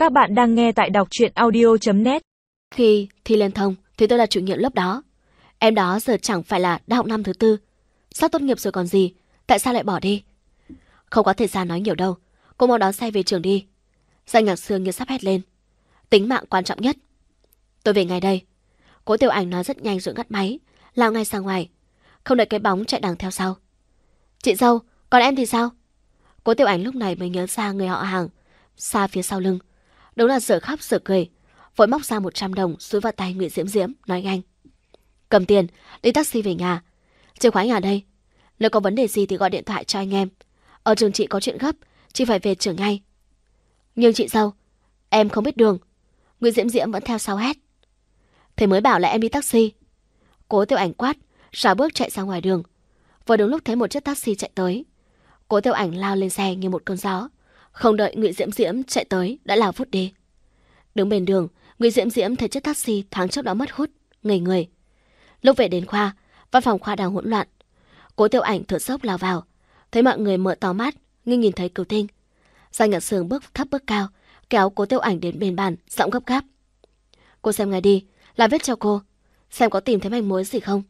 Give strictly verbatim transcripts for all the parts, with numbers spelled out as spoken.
Các bạn đang nghe tại đọc truyện audio chấm net. Khi thi liên thông thì tôi là chủ nhiệm lớp đó. Em đó giờ chẳng phải là đã học năm thứ tư. Sắp tốt nghiệp rồi còn gì, tại sao lại bỏ đi? Không có thời gian nói nhiều đâu, cô mau đón xe về trường đi. Giang Nhạc Sương như sắp hét lên. Tính mạng quan trọng nhất. Tôi về ngay đây. Cố Tiểu Ảnh nói rất nhanh rồi ngắt máy, lao ngay ra ngoài, không đợi cái bóng chạy đằng theo sau. Chị dâu, còn em thì sao? Cố Tiểu Ảnh lúc này mới nhớ ra người họ hàng xa phía sau lưng. Đúng là giờ khóc giờ cười, vội móc ra một trăm đồng xúi vào tay Nguyễn Diễm Diễm, nói nhanh. Cầm tiền, đi taxi về nhà. Chìa khóa nhà đây. Nếu có vấn đề gì thì gọi điện thoại cho anh em. Ở trường chị có chuyện gấp, chị phải về trường ngay. Nhưng chị dâu, em không biết đường. Nguyễn Diễm Diễm vẫn theo sau hét. Thế mới bảo là em đi taxi. Cố Tiểu Ảnh quát, xả bước chạy ra ngoài đường. Vừa đúng lúc thấy một chiếc taxi chạy tới. Cố Tiểu Ảnh lao lên xe như một cơn gió. Không đợi Nguyễn Diễm Diễm chạy tới đã lao vút đi. Đứng bên đường, Nguyễn Diễm Diễm thấy chiếc taxi thoáng trước đó mất hút, ngây người. Lúc về đến khoa, văn phòng khoa đang hỗn loạn. Cố Tiểu Ảnh thở sốc lao vào, thấy mọi người mở to mắt, nghi nhìn thấy Cửu Tinh. Giang Nhật Sương bước thấp bước cao, kéo Cố Tiểu Ảnh đến bên bàn, giọng gấp gáp. Cô xem ngay đi, làm vết cho cô, xem có tìm thấy manh mối gì không.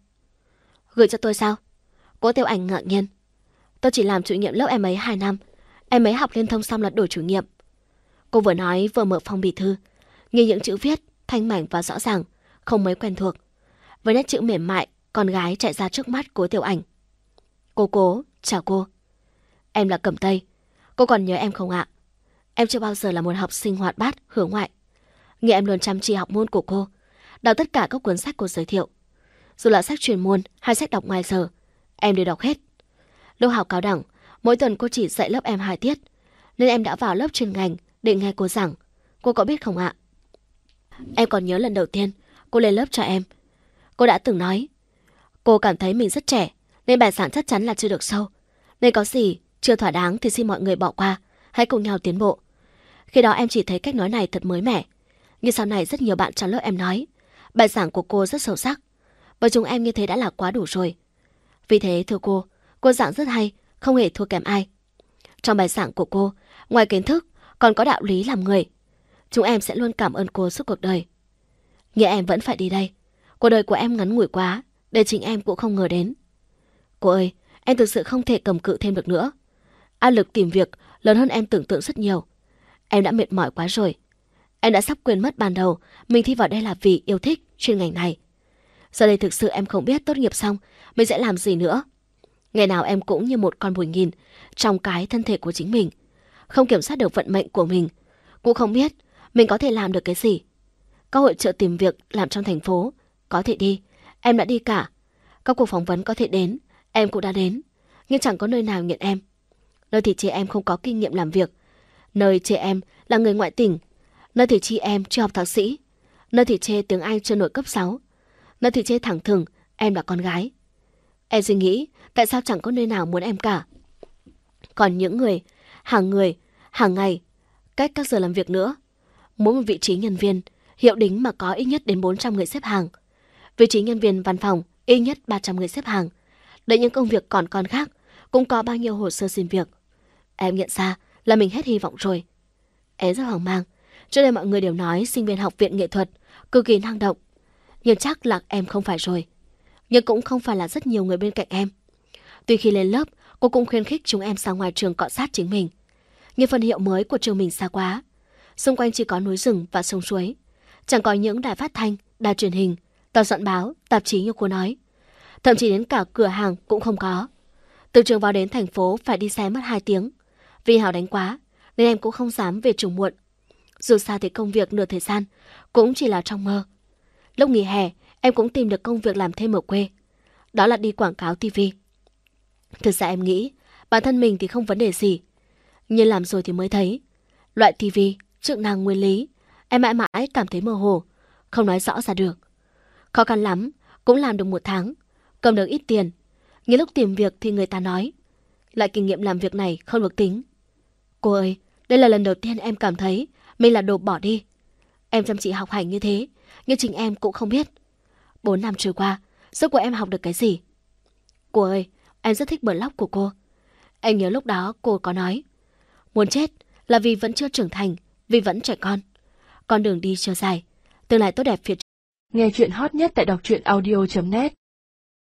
Gửi cho tôi sao? Cố Tiểu Ảnh ngạc nhiên. Tôi chỉ làm chủ nhiệm lớp em ấy hai năm, em ấy học liên thông xong là đổi chủ nhiệm. Cô vừa nói vừa mở phong bì thư, nhìn những chữ viết thanh mảnh và rõ ràng, không mấy quen thuộc. Với nét chữ mềm mại, con gái chạy ra trước mắt Cố Tiểu Ảnh. Cô Cố, chào cô. Em là Cẩm Tây. Cô còn nhớ em không ạ? Em chưa bao giờ là một học sinh hoạt bát, hướng ngoại. Nghe em luôn chăm chỉ học môn của cô, đọc tất cả các cuốn sách cô giới thiệu. Dù là sách chuyên môn hay sách đọc ngoài giờ, em đều đọc hết. Lúc học cao đẳng, mỗi tuần cô chỉ dạy lớp em hai tiết, nên em đã vào lớp chuyên ngành để nghe cô giảng. Cô có biết không ạ? Em còn nhớ lần đầu tiên cô lên lớp cho em. Cô đã từng nói, cô cảm thấy mình rất trẻ, nên bài giảng chắc chắn là chưa được sâu. Nên có gì chưa thỏa đáng thì xin mọi người bỏ qua, hãy cùng nhau tiến bộ. Khi đó em chỉ thấy cách nói này thật mới mẻ. Nhưng sau này rất nhiều bạn trong lớp em nói, bài giảng của cô rất sâu sắc. Với chúng em như thế đã là quá đủ rồi. Vì thế thưa cô, cô giảng rất hay, không hề thua kém ai. Trong bài giảng của cô, ngoài kiến thức, còn có đạo lý làm người. Chúng em sẽ luôn cảm ơn cô suốt cuộc đời. Nhưng em vẫn phải đi đây. Cuộc đời của em ngắn ngủi quá, để chính em cũng không ngờ đến. Cô ơi, em thực sự không thể cầm cự thêm được nữa. Áp lực tìm việc lớn hơn em tưởng tượng rất nhiều. Em đã mệt mỏi quá rồi. Em đã sắp quên mất ban đầu mình thi vào đây là vì yêu thích chuyên ngành này. Giờ đây thực sự em không biết tốt nghiệp xong mình sẽ làm gì nữa. Ngày nào em cũng như một con bùi nghìn trong cái thân thể của chính mình, không kiểm soát được vận mệnh của mình, cũng không biết mình có thể làm được cái gì. Các hội chợ tìm việc làm trong thành phố có thể đi, em đã đi cả. Các cuộc phỏng vấn có thể đến, em cũng đã đến. Nhưng chẳng có nơi nào nhận em. Nơi thì chị em không có kinh nghiệm làm việc, nơi chị em là người ngoại tỉnh, nơi thì chị em chưa học thạc sĩ, nơi thì chê tiếng Anh chưa nổi cấp sáu, nơi thì chê thẳng thừng em là con gái. Em suy nghĩ tại sao chẳng có nơi nào muốn em cả. Còn những người, hàng người, hàng ngày, cách các giờ làm việc nữa. Mỗi một vị trí nhân viên, hiệu đính mà có ít nhất đến bốn trăm người xếp hàng. Vị trí nhân viên văn phòng, ít nhất ba trăm người xếp hàng. Để những công việc còn con khác, cũng có bao nhiêu hồ sơ xin việc. Em nhận ra là mình hết hy vọng rồi. Em rất hoang mang. Trước đây mọi người đều nói sinh viên học viện nghệ thuật cực kỳ năng động. Nhưng chắc là em không phải rồi. Nhưng cũng không phải là rất nhiều người bên cạnh em. Tuy khi lên lớp, cô cũng khuyến khích chúng em ra ngoài trường cọ sát chính mình. Nhưng phần hiệu mới của trường mình xa quá. Xung quanh chỉ có núi rừng và sông suối. Chẳng có những đài phát thanh, đài truyền hình, tòa soạn báo, tạp chí như cô nói. Thậm chí đến cả cửa hàng cũng không có. Từ trường vào đến thành phố phải đi xe mất hai tiếng. Vì Hào đánh quá, nên em cũng không dám về trường muộn. Dù sao thì công việc nửa thời gian cũng chỉ là trong mơ. Lúc nghỉ hè, em cũng tìm được công việc làm thêm ở quê. Đó là đi quảng cáo ti vi. Thực ra em nghĩ, bản thân mình thì không vấn đề gì. Nhưng làm rồi thì mới thấy. Loại ti vi, chức năng nguyên lý, em mãi mãi cảm thấy mơ hồ, không nói rõ ra được. Khó khăn lắm, cũng làm được một tháng, cầm được ít tiền. Nhưng lúc tìm việc thì người ta nói, loại kinh nghiệm làm việc này không được tính. Cô ơi, đây là lần đầu tiên em cảm thấy mình là đồ bỏ đi. Em chăm chỉ học hành như thế, nhưng chính em cũng không biết. Bốn năm trôi qua, rốt cuộc em học được cái gì? Cô ơi, em rất thích blog của cô. Em nhớ lúc đó cô có nói, muốn chết là vì vẫn chưa trưởng thành, vì vẫn trẻ con. Con đường đi chưa dài, tương lai tốt đẹp phía trước. Nghe chuyện hot nhất tại đọc truyện audio chấm net.